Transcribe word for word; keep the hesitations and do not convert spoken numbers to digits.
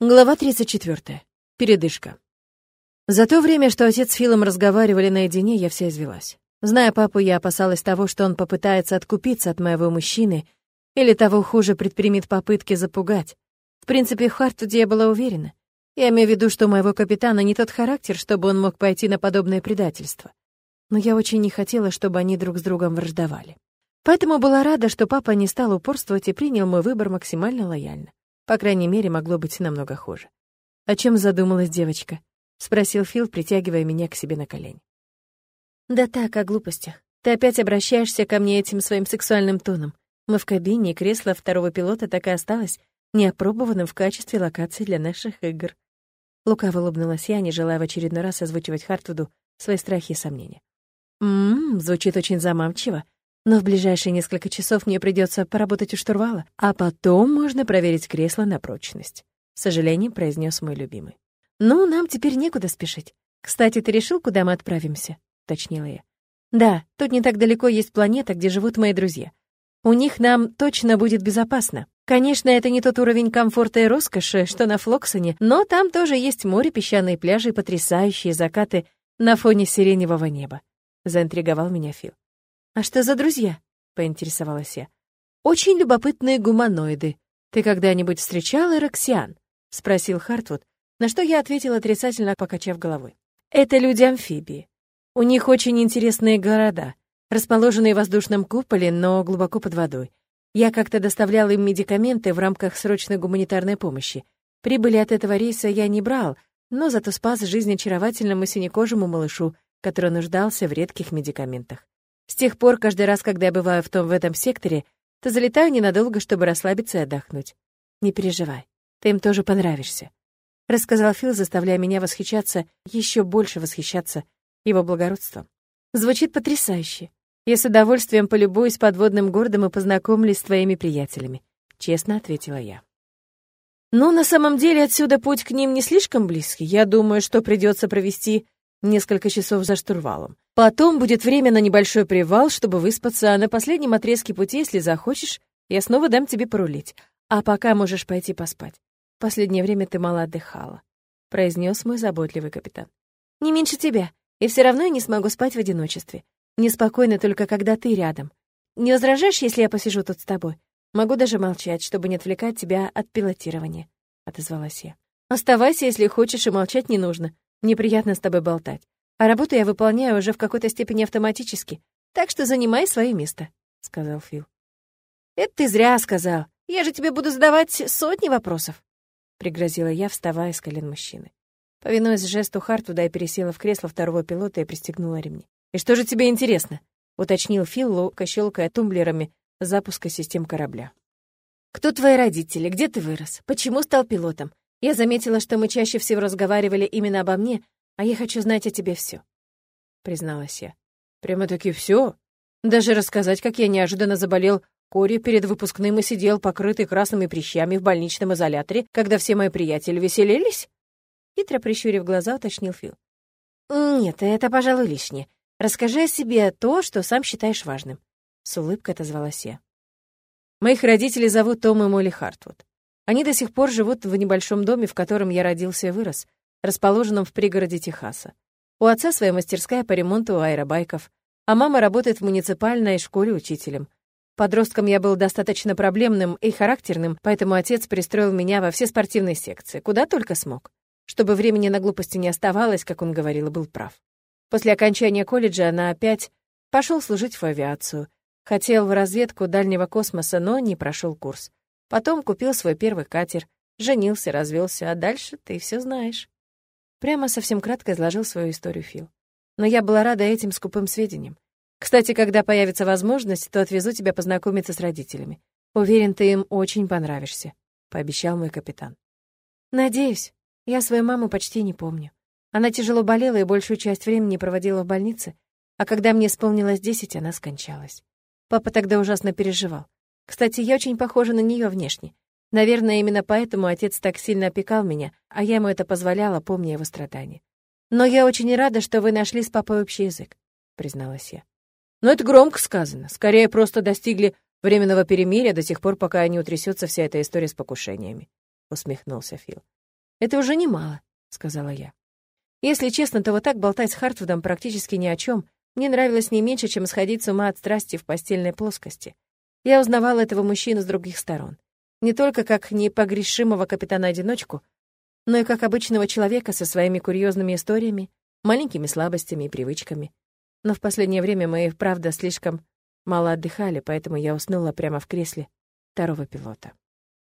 Глава тридцать четвёртая. Передышка. За то время, что отец с Филом разговаривали наедине, я вся извелась. Зная папу, я опасалась того, что он попытается откупиться от моего мужчины или, того хуже, предпримет попытки запугать. В принципе, в Хартвуде я была уверена. Я имею в виду, что у моего капитана не тот характер, чтобы он мог пойти на подобное предательство. Но я очень не хотела, чтобы они друг с другом враждовали. Поэтому была рада, что папа не стал упорствовать и принял мой выбор максимально лояльно. По крайней мере, могло быть намного хуже. «О чем задумалась девочка?» — спросил Фил, притягивая меня к себе на колени. «Да так, о глупостях. Ты опять обращаешься ко мне этим своим сексуальным тоном. Мы в кабине, и кресло второго пилота так и осталось неопробованным в качестве локации для наших игр». Лукаво улыбнулась я, не желая в очередной раз озвучивать Хартвуду свои страхи и сомнения. «Ммм, звучит очень заманчиво. Но в ближайшие несколько часов мне придется поработать у штурвала, а потом можно проверить кресло на прочность», — с сожалением произнес мой любимый. «Ну, нам теперь некуда спешить. Кстати, ты решил, куда мы отправимся?» — уточнила я. «Да, тут не так далеко есть планета, где живут мои друзья. У них нам точно будет безопасно. Конечно, это не тот уровень комфорта и роскоши, что на Флоксоне, но там тоже есть море, песчаные пляжи и потрясающие закаты на фоне сиреневого неба», — заинтриговал меня Фил. «А что за друзья?» — поинтересовалась я. «Очень любопытные гуманоиды. Ты когда-нибудь встречал эроксиан?» — спросил Хартвуд, на что я ответила отрицательно, покачав головой. «Это люди-амфибии. У них очень интересные города, расположенные в воздушном куполе, но глубоко под водой. Я как-то доставляла им медикаменты в рамках срочной гуманитарной помощи. Прибыли от этого рейса я не брал, но зато спас жизнь очаровательному синекожему малышу, который нуждался в редких медикаментах. С тех пор, каждый раз, когда я бываю в том в этом секторе, то залетаю ненадолго, чтобы расслабиться и отдохнуть. Не переживай, ты им тоже понравишься», — рассказал Фил, заставляя меня восхищаться, еще больше восхищаться его благородством. «Звучит потрясающе. Я с удовольствием полюбуюсь подводным городом и познакомлюсь с твоими приятелями», — честно ответила я. «Ну, на самом деле, отсюда путь к ним не слишком близкий. Я думаю, что придется провести несколько часов за штурвалом. Потом будет время на небольшой привал, чтобы выспаться, а на последнем отрезке пути, если захочешь, я снова дам тебе порулить. А пока можешь пойти поспать. В последнее время ты мало отдыхала», — произнес мой заботливый капитан. «Не меньше тебя, и все равно я не смогу спать в одиночестве. Мне спокойно только когда ты рядом. Не возражаешь, если я посижу тут с тобой? Могу даже молчать, чтобы не отвлекать тебя от пилотирования», — отозвалась я. «Оставайся, если хочешь, и молчать не нужно. Мне приятно с тобой болтать. А работу я выполняю уже в какой-то степени автоматически, так что занимай свое место», — сказал Фил. «Это ты зря сказал. Я же тебе буду задавать сотни вопросов», — пригрозила я, вставая с колен мужчины. Повинуясь жесту Хартвуда, я пересела в кресло второго пилота и пристегнула ремни. «И что же тебе интересно?» — уточнил Фил, ловко щелкая тумблерами запуска систем корабля. «Кто твои родители? Где ты вырос? Почему стал пилотом? Я заметила, что мы чаще всего разговаривали именно обо мне, а я хочу знать о тебе все», — призналась я. «Прямо-таки все? Даже рассказать, как я неожиданно заболел корью перед выпускным и сидел, покрытый красными прыщами в больничном изоляторе, когда все мои приятели веселились?» Хитро прищурив глаза, уточнил Фил. «Нет, это, пожалуй, лишнее. Расскажи о себе то, что сам считаешь важным», — с улыбкой отозвалась я. «Моих родителей зовут Том и Молли Хартвуд. Они до сих пор живут в небольшом доме, в котором я родился и вырос, расположенном в пригороде Техаса. У отца своя мастерская по ремонту аэробайков, а мама работает в муниципальной школе учителем. Подростком я был достаточно проблемным и характерным, поэтому отец пристроил меня во все спортивные секции, куда только смог, чтобы времени на глупости не оставалось, как он говорил, и был прав. После окончания колледжа она опять пошел служить в авиацию. Хотел в разведку дальнего космоса, но не прошел курс. Потом купил свой первый катер, женился, развелся, а дальше ты все знаешь». Прямо совсем кратко изложил свою историю Фил. Но я была рада этим скупым сведениям. «Кстати, когда появится возможность, то отвезу тебя познакомиться с родителями. Уверен, ты им очень понравишься», — пообещал мой капитан. «Надеюсь. Я свою маму почти не помню. Она тяжело болела и большую часть времени проводила в больнице, а когда мне исполнилось десять, она скончалась. Папа тогда ужасно переживал. Кстати, я очень похожа на нее внешне. Наверное, именно поэтому отец так сильно опекал меня, а я ему это позволяла, помня его страдания. Но я очень рада, что вы нашли с папой общий язык», — призналась я. «Но это громко сказано. Скорее, просто достигли временного перемирия до тех пор, пока не утрясется вся эта история с покушениями», — усмехнулся Фил. «Это уже немало», — сказала я. Если честно, то вот так болтать с Хартвудом практически ни о чем мне нравилось не меньше, чем сходить с ума от страсти в постельной плоскости. Я узнавала этого мужчину с других сторон. Не только как непогрешимого капитана-одиночку, но и как обычного человека со своими курьезными историями, маленькими слабостями и привычками. Но в последнее время мы, правда, слишком мало отдыхали, поэтому я уснула прямо в кресле второго пилота.